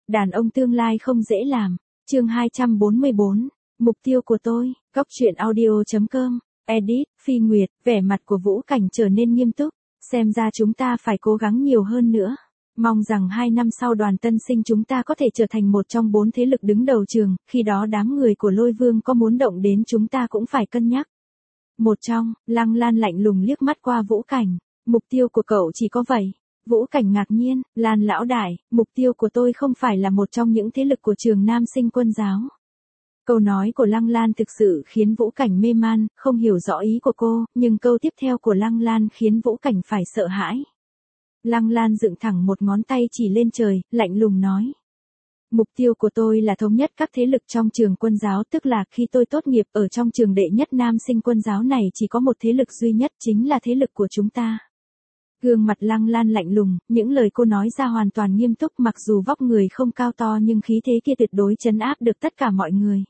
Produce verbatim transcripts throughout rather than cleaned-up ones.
Đàn ông tương lai không dễ làm. Chương hai trăm bốn mươi bốn. Mục tiêu của tôi. Góc truyện audio chấm com. Edit, Phi Nguyệt. Vẻ mặt của Vũ Cảnh trở nên nghiêm túc. Xem ra chúng ta phải cố gắng nhiều hơn nữa. Mong rằng hai năm sau Đoàn Tân Sinh chúng ta có thể trở thành một trong bốn thế lực đứng đầu trường, khi đó đám người của Lôi Vương có muốn động đến chúng ta cũng phải cân nhắc. Một trong, Lăng Lan lạnh lùng liếc mắt qua Vũ Cảnh. Mục tiêu của cậu chỉ có vậy. Vũ Cảnh ngạc nhiên, Lan lão đại, mục tiêu của tôi không phải là một trong những thế lực của trường Nam Sinh Quân giáo. Câu nói của Lăng Lan thực sự khiến Vũ Cảnh mê man, không hiểu rõ ý của cô, nhưng câu tiếp theo của Lăng Lan khiến Vũ Cảnh phải sợ hãi. Lăng Lan dựng thẳng một ngón tay chỉ lên trời, lạnh lùng nói. Mục tiêu của tôi là thống nhất các thế lực trong trường quân giáo, tức là khi tôi tốt nghiệp ở trong trường đệ nhất Nam Sinh Quân giáo này chỉ có một thế lực duy nhất, chính là thế lực của chúng ta. Gương mặt Lăng Lan lạnh lùng, những lời cô nói ra hoàn toàn nghiêm túc, mặc dù vóc người không cao to nhưng khí thế kia tuyệt đối trấn áp được tất cả mọi người.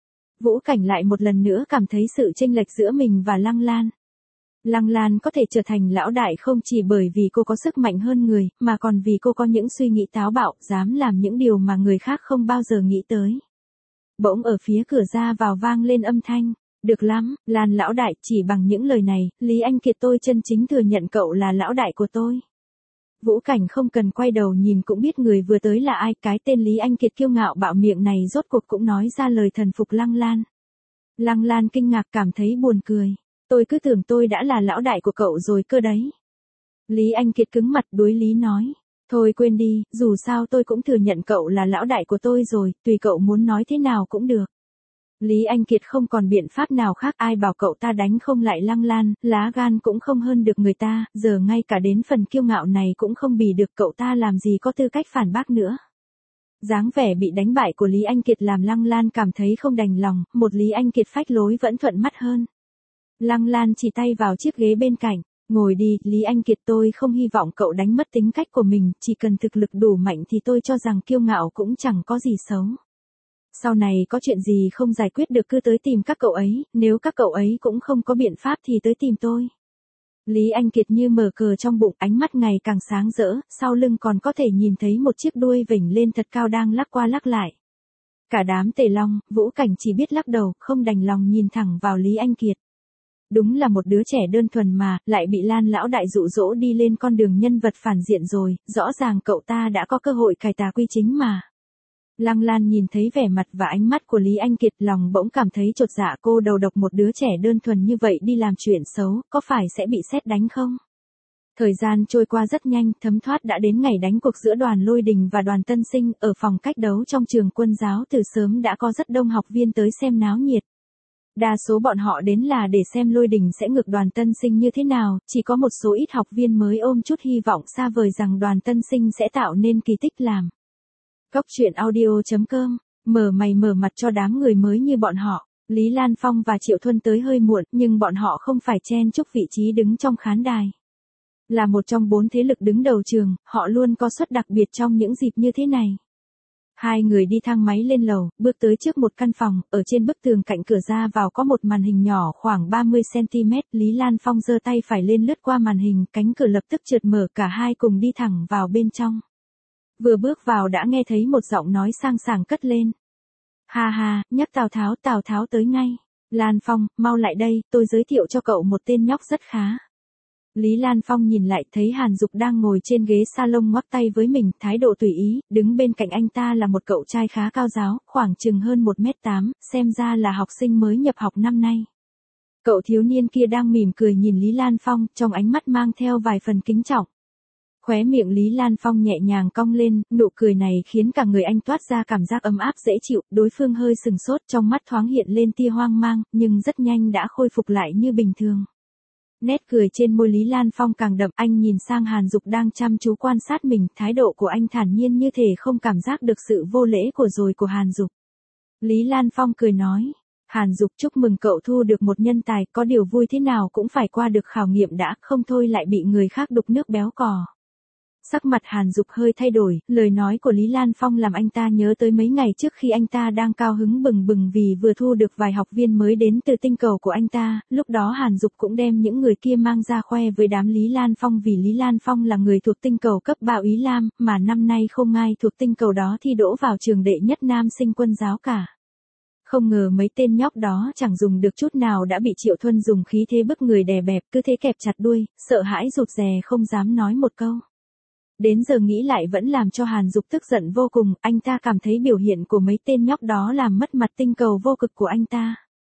Vũ Cảnh lại một lần nữa cảm thấy sự chênh lệch giữa mình và Lăng Lan. Lăng Lan có thể trở thành lão đại không chỉ bởi vì cô có sức mạnh hơn người, mà còn vì cô có những suy nghĩ táo bạo, dám làm những điều mà người khác không bao giờ nghĩ tới. Bỗng ở phía cửa ra vào vang lên âm thanh. Được lắm, Lan lão đại, chỉ bằng những lời này, Lý Anh Kiệt tôi chân chính thừa nhận cậu là lão đại của tôi. Vũ Cảnh không cần quay đầu nhìn cũng biết người vừa tới là ai, cái tên Lý Anh Kiệt kiêu ngạo bạo miệng này rốt cuộc cũng nói ra lời thần phục Lăng Lan. Lăng Lan kinh ngạc cảm thấy buồn cười. Tôi cứ tưởng tôi đã là lão đại của cậu rồi cơ đấy. Lý Anh Kiệt cứng mặt đối lý nói. Thôi quên đi, dù sao tôi cũng thừa nhận cậu là lão đại của tôi rồi, tùy cậu muốn nói thế nào cũng được. Lý Anh Kiệt không còn biện pháp nào khác, ai bảo cậu ta đánh không lại Lăng Lan, lá gan cũng không hơn được người ta, giờ ngay cả đến phần kiêu ngạo này cũng không bì được, cậu ta làm gì có tư cách phản bác nữa. Dáng vẻ bị đánh bại của Lý Anh Kiệt làm Lăng Lan cảm thấy không đành lòng, một Lý Anh Kiệt phách lối vẫn thuận mắt hơn. Lăng Lan chỉ tay vào chiếc ghế bên cạnh, ngồi đi, Lý Anh Kiệt, tôi không hy vọng cậu đánh mất tính cách của mình, chỉ cần thực lực đủ mạnh thì tôi cho rằng kiêu ngạo cũng chẳng có gì xấu. Sau này có chuyện gì không giải quyết được cứ tới tìm các cậu ấy, nếu các cậu ấy cũng không có biện pháp thì tới tìm tôi. Lý Anh Kiệt như mở cờ trong bụng, ánh mắt ngày càng sáng rỡ, sau lưng còn có thể nhìn thấy một chiếc đuôi vểnh lên thật cao đang lắc qua lắc lại. Cả đám Tề Long, Vũ Cảnh chỉ biết lắc đầu, không đành lòng nhìn thẳng vào Lý Anh Kiệt. Đúng là một đứa trẻ đơn thuần mà, lại bị Lan lão đại dụ dỗ đi lên con đường nhân vật phản diện rồi, rõ ràng cậu ta đã có cơ hội cải tà quy chính mà. Lăng Lan nhìn thấy vẻ mặt và ánh mắt của Lý Anh Kiệt, lòng bỗng cảm thấy chột dạ, cô đầu độc một đứa trẻ đơn thuần như vậy đi làm chuyện xấu, có phải sẽ bị sét đánh không? Thời gian trôi qua rất nhanh, thấm thoát đã đến ngày đánh cuộc giữa Đoàn Lôi Đình và Đoàn Tân Sinh, ở phòng cách đấu trong trường quân giáo từ sớm đã có rất đông học viên tới xem náo nhiệt. Đa số bọn họ đến là để xem Lôi Đình sẽ ngược Đoàn Tân Sinh như thế nào, chỉ có một số ít học viên mới ôm chút hy vọng xa vời rằng Đoàn Tân Sinh sẽ tạo nên kỳ tích làm. Góc truyện audio chấm com, mở mày mở mặt cho đám người mới như bọn họ. Lý Lan Phong và Triệu Thuân tới hơi muộn, nhưng bọn họ không phải chen chúc vị trí đứng trong khán đài. Là một trong bốn thế lực đứng đầu trường, họ luôn có suất đặc biệt trong những dịp như thế này. Hai người đi thang máy lên lầu, bước tới trước một căn phòng, ở trên bức tường cạnh cửa ra vào có một màn hình nhỏ khoảng ba mươi xăng ti mét, Lý Lan Phong giơ tay phải lên lướt qua màn hình, cánh cửa lập tức trượt mở, cả hai cùng đi thẳng vào bên trong. Vừa bước vào đã nghe thấy một giọng nói sang sảng cất lên. Ha ha, nhắc Tào Tháo, Tào Tháo tới ngay. Lan Phong, mau lại đây, tôi giới thiệu cho cậu một tên nhóc rất khá. Lý Lan Phong nhìn lại thấy Hàn Dục đang ngồi trên ghế salon ngoắc tay với mình, thái độ tùy ý, đứng bên cạnh anh ta là một cậu trai khá cao ráo, khoảng chừng hơn một mét tám, xem ra là học sinh mới nhập học năm nay. Cậu thiếu niên kia đang mỉm cười nhìn Lý Lan Phong, trong ánh mắt mang theo vài phần kính trọng. Khóe miệng Lý Lan Phong nhẹ nhàng cong lên, nụ cười này khiến cả người anh toát ra cảm giác ấm áp dễ chịu, đối phương hơi sừng sốt, trong mắt thoáng hiện lên tia hoang mang, nhưng rất nhanh đã khôi phục lại như bình thường. Nét cười trên môi Lý Lan Phong càng đậm, anh nhìn sang Hàn Dục đang chăm chú quan sát mình, thái độ của anh thản nhiên như thể không cảm giác được sự vô lễ của rồi của Hàn Dục. Lý Lan Phong cười nói, Hàn Dục, chúc mừng cậu thu được một nhân tài, có điều vui thế nào cũng phải qua được khảo nghiệm đã, không thôi lại bị người khác đục nước béo cò. Sắc mặt Hàn Dục hơi thay đổi, lời nói của Lý Lan Phong làm anh ta nhớ tới mấy ngày trước khi anh ta đang cao hứng bừng bừng vì vừa thu được vài học viên mới đến từ tinh cầu của anh ta, lúc đó Hàn Dục cũng đem những người kia mang ra khoe với đám Lý Lan Phong vì Lý Lan Phong là người thuộc tinh cầu cấp ba Úy Lam, mà năm nay không ai thuộc tinh cầu đó thi đỗ vào trường đệ nhất nam sinh quân giáo cả. Không ngờ mấy tên nhóc đó chẳng dùng được chút nào đã bị Triệu Thuần dùng khí thế bức người đè bẹp, cứ thế kẹp chặt đuôi, sợ hãi rụt rè không dám nói một câu. Đến giờ nghĩ lại vẫn làm cho Hàn Dục tức giận vô cùng, anh ta cảm thấy biểu hiện của mấy tên nhóc đó làm mất mặt tinh cầu vô cực của anh ta.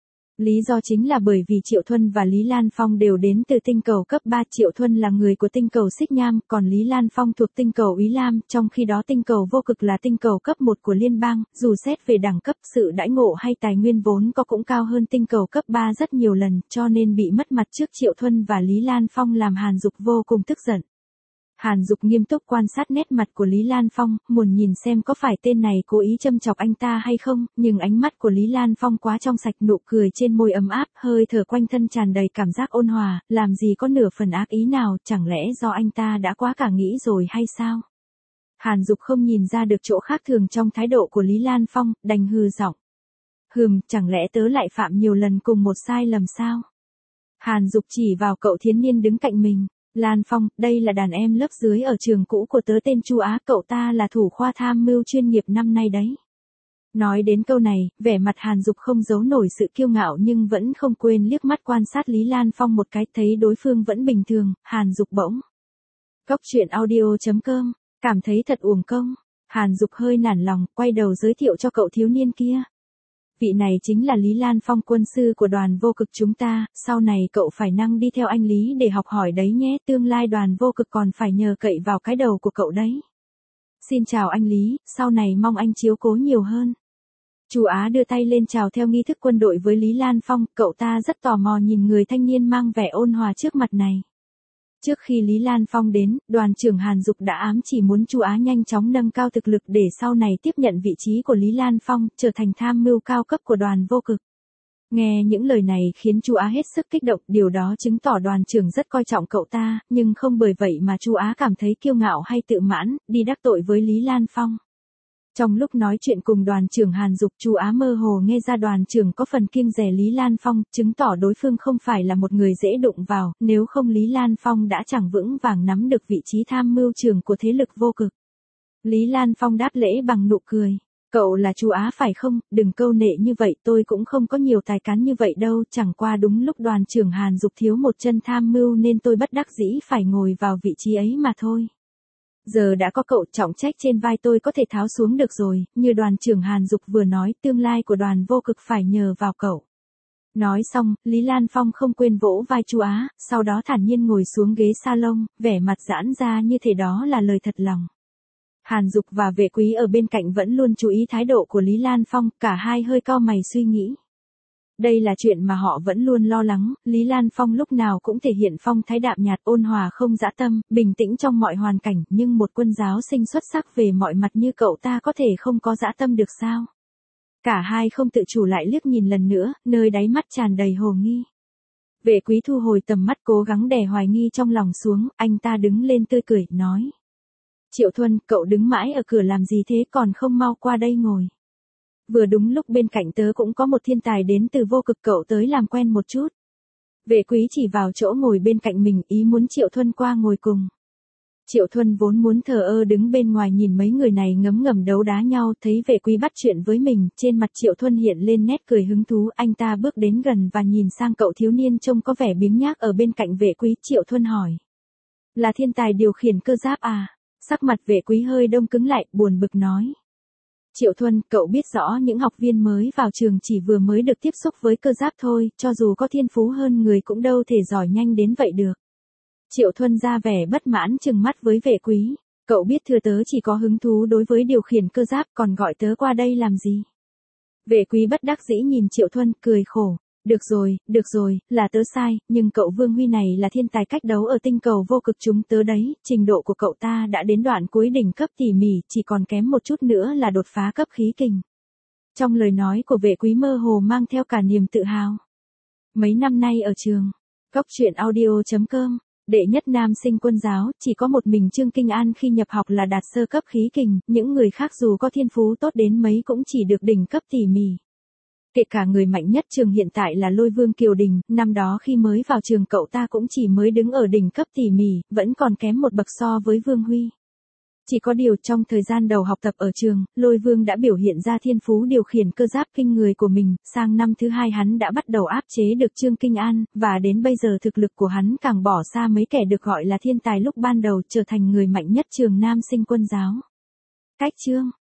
Lý do chính là bởi vì Triệu Thuần và Lý Lan Phong đều đến từ tinh cầu cấp ba, Triệu Thuần là người của tinh cầu Xích Nham, còn Lý Lan Phong thuộc tinh cầu Úy Lam, trong khi đó tinh cầu vô cực là tinh cầu cấp một của liên bang, dù xét về đẳng cấp, sự đãi ngộ hay tài nguyên vốn có cũng cao hơn tinh cầu cấp ba rất nhiều lần, cho nên bị mất mặt trước Triệu Thuần và Lý Lan Phong làm Hàn Dục vô cùng tức giận. Hàn Dục nghiêm túc quan sát nét mặt của Lý Lan Phong, muốn nhìn xem có phải tên này cố ý châm chọc anh ta hay không, nhưng ánh mắt của Lý Lan Phong quá trong sạch, nụ cười trên môi ấm áp, hơi thở quanh thân tràn đầy cảm giác ôn hòa, làm gì có nửa phần ác ý nào, chẳng lẽ do anh ta đã quá cả nghĩ rồi hay sao? Hàn Dục không nhìn ra được chỗ khác thường trong thái độ của Lý Lan Phong, đành hừ giọng. Hừm, chẳng lẽ tớ lại phạm nhiều lần cùng một sai lầm sao? Hàn Dục chỉ vào cậu thiếu niên đứng cạnh mình. Lan Phong, đây là đàn em lớp dưới ở trường cũ của tớ tên Chu Á, cậu ta là thủ khoa tham mưu chuyên nghiệp năm nay đấy. Nói đến câu này, vẻ mặt Hàn Dục không giấu nổi sự kiêu ngạo nhưng vẫn không quên liếc mắt quan sát Lý Lan Phong một cái, thấy đối phương vẫn bình thường, Hàn Dục bỗng. Cóc truyện audio chấm com, cảm thấy thật uổng công. Hàn Dục hơi nản lòng, quay đầu giới thiệu cho cậu thiếu niên kia. Vị này chính là Lý Lan Phong, quân sư của đoàn vô cực chúng ta, sau này cậu phải năng đi theo anh Lý để học hỏi đấy nhé, tương lai đoàn vô cực còn phải nhờ cậy vào cái đầu của cậu đấy. Xin chào anh Lý, sau này mong anh chiếu cố nhiều hơn. Chu Á đưa tay lên chào theo nghi thức quân đội với Lý Lan Phong, cậu ta rất tò mò nhìn người thanh niên mang vẻ ôn hòa trước mặt này. Trước khi Lý Lan Phong đến, đoàn trưởng Hàn Dục đã ám chỉ muốn Chu Á nhanh chóng nâng cao thực lực để sau này tiếp nhận vị trí của Lý Lan Phong, trở thành tham mưu cao cấp của đoàn vô cực. Nghe những lời này khiến Chu Á hết sức kích động, điều đó chứng tỏ đoàn trưởng rất coi trọng cậu ta, nhưng không bởi vậy mà Chu Á cảm thấy kiêu ngạo hay tự mãn, đi đắc tội với Lý Lan Phong. Trong lúc nói chuyện cùng đoàn trưởng Hàn Dục, Chu Á mơ hồ nghe ra đoàn trưởng có phần kiêng dè Lý Lan Phong, chứng tỏ đối phương không phải là một người dễ đụng vào, nếu không Lý Lan Phong đã chẳng vững vàng nắm được vị trí tham mưu trưởng của thế lực vô cực. Lý Lan Phong đáp lễ bằng nụ cười. Cậu là Chu Á phải không, đừng câu nệ như vậy, tôi cũng không có nhiều tài cán như vậy đâu, chẳng qua đúng lúc đoàn trưởng Hàn Dục thiếu một chân tham mưu nên tôi bất đắc dĩ phải ngồi vào vị trí ấy mà thôi. Giờ đã có cậu, trọng trách trên vai tôi có thể tháo xuống được rồi, như đoàn trưởng Hàn Dục vừa nói, tương lai của đoàn vô cực phải nhờ vào cậu. Nói xong, Lý Lan Phong không quên vỗ vai Chu Á, sau đó thản nhiên ngồi xuống ghế salon, vẻ mặt giãn ra như thể đó là lời thật lòng. Hàn Dục và Vệ Quý ở bên cạnh vẫn luôn chú ý thái độ của Lý Lan Phong, cả hai hơi cau mày suy nghĩ. Đây là chuyện mà họ vẫn luôn lo lắng, Lý Lan Phong lúc nào cũng thể hiện phong thái đạm nhạt, ôn hòa không dã tâm, bình tĩnh trong mọi hoàn cảnh, nhưng một quân giáo sinh xuất sắc về mọi mặt như cậu ta có thể không có dã tâm được sao? Cả hai không tự chủ lại liếc nhìn lần nữa, nơi đáy mắt tràn đầy hồ nghi. Vệ Quý thu hồi tầm mắt, cố gắng đè hoài nghi trong lòng xuống, anh ta đứng lên tươi cười, nói. Triệu Thuần, cậu đứng mãi ở cửa làm gì thế, còn không mau qua đây ngồi. Vừa đúng lúc bên cạnh tớ cũng có một thiên tài đến từ vô cực, cậu tới làm quen một chút. Vệ Quý chỉ vào chỗ ngồi bên cạnh mình, ý muốn Triệu Thuần qua ngồi cùng. Triệu Thuần vốn muốn thờ ơ đứng bên ngoài nhìn mấy người này ngấm ngầm đấu đá nhau, thấy Vệ Quý bắt chuyện với mình, trên mặt Triệu Thuần hiện lên nét cười hứng thú, anh ta bước đến gần và nhìn sang cậu thiếu niên trông có vẻ biếng nhác ở bên cạnh Vệ Quý. Triệu Thuần hỏi. Là thiên tài điều khiển cơ giáp à? Sắc mặt Vệ Quý hơi đông cứng lại, buồn bực nói. Triệu Thuần, cậu biết rõ những học viên mới vào trường chỉ vừa mới được tiếp xúc với cơ giáp thôi, cho dù có thiên phú hơn người cũng đâu thể giỏi nhanh đến vậy được. Triệu Thuần ra vẻ bất mãn trừng mắt với Vệ Quý. Cậu biết thừa tớ chỉ có hứng thú đối với điều khiển cơ giáp, còn gọi tớ qua đây làm gì? Vệ Quý bất đắc dĩ nhìn Triệu Thuần, cười khổ. Được rồi, được rồi, là tớ sai, nhưng cậu Vương Huy này là thiên tài cách đấu ở tinh cầu vô cực chúng tớ đấy, trình độ của cậu ta đã đến đoạn cuối đỉnh cấp tỉ mỉ, chỉ còn kém một chút nữa là đột phá cấp khí kình. Trong lời nói của Vệ Quý mơ hồ mang theo cả niềm tự hào. Mấy năm nay ở trường, cóc truyện audio chấm com Đệ nhất nam sinh quân giáo, chỉ có một mình Trương Kinh An khi nhập học là đạt sơ cấp khí kình, những người khác dù có thiên phú tốt đến mấy cũng chỉ được đỉnh cấp tỉ mỉ. Kể cả người mạnh nhất trường hiện tại là Lôi Vương Kiều Đình, năm đó khi mới vào trường cậu ta cũng chỉ mới đứng ở đỉnh cấp tỉ mỉ, vẫn còn kém một bậc so với Vương Huy. Chỉ có điều trong thời gian đầu học tập ở trường, Lôi Vương đã biểu hiện ra thiên phú điều khiển cơ giáp kinh người của mình, sang năm thứ hai hắn đã bắt đầu áp chế được Trương Kinh An, và đến bây giờ thực lực của hắn càng bỏ xa mấy kẻ được gọi là thiên tài lúc ban đầu, trở thành người mạnh nhất trường nam sinh quân giáo. Cách chương